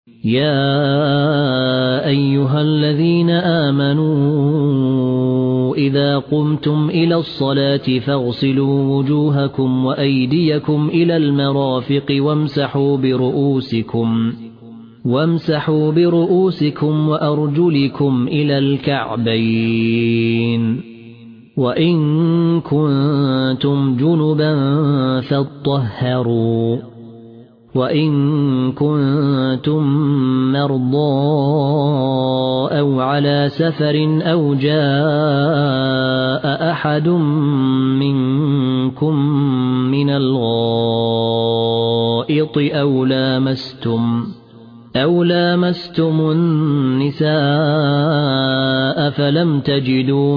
يا أيها الذين آمنوا إذا قمتم إلى الصلاة فاغسلوا وجوهكم وأيديكم إلى المرافق وامسحوا برؤوسكم وأرجلكم إلى الكعبين وإن كنتم جنبا فاطهروا وإن كنتم مرضى أو على سفر أو جاء أحد منكم من الغائط أو لامستم النساء فلم تجدوا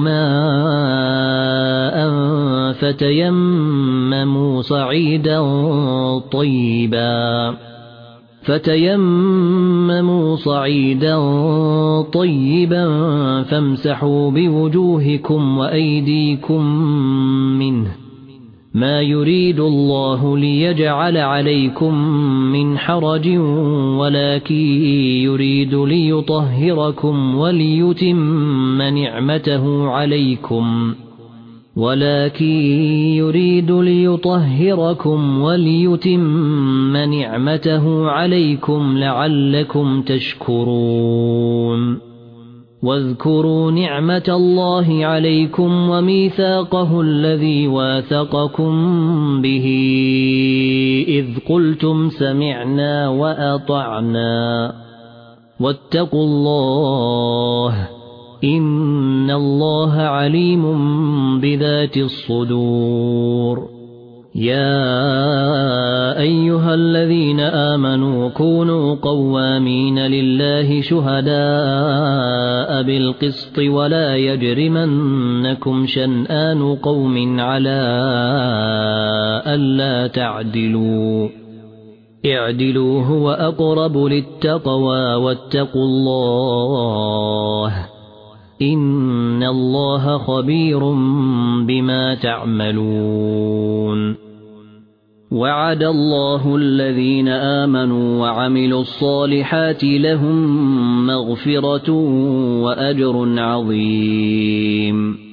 ماء فتيمموا صعيدا طيبا فامسحوا بوجوهكم وأيديكم منه ما يريد الله ليجعل عليكم من حرج ولكن يريد ليطهركم وليتم نعمته عليكم لعلكم تشكرون واذكروا نعمة الله عليكم وميثاقه الذي واثقكم به إذ قلتم سمعنا وأطعنا واتقوا الله إن الله عليم بذات الصدور يا أيها الذين آمنوا كونوا قوامين لله شهداء بالقسط ولا يجرمنكم شنآن قوم على ألا تعدلوا اعدلوا هو أقرب للتقوى واتقوا الله إن الله خبير بما تعملون وعد الله الذين آمنوا وعملوا الصالحات لهم مغفرة وأجر عظيم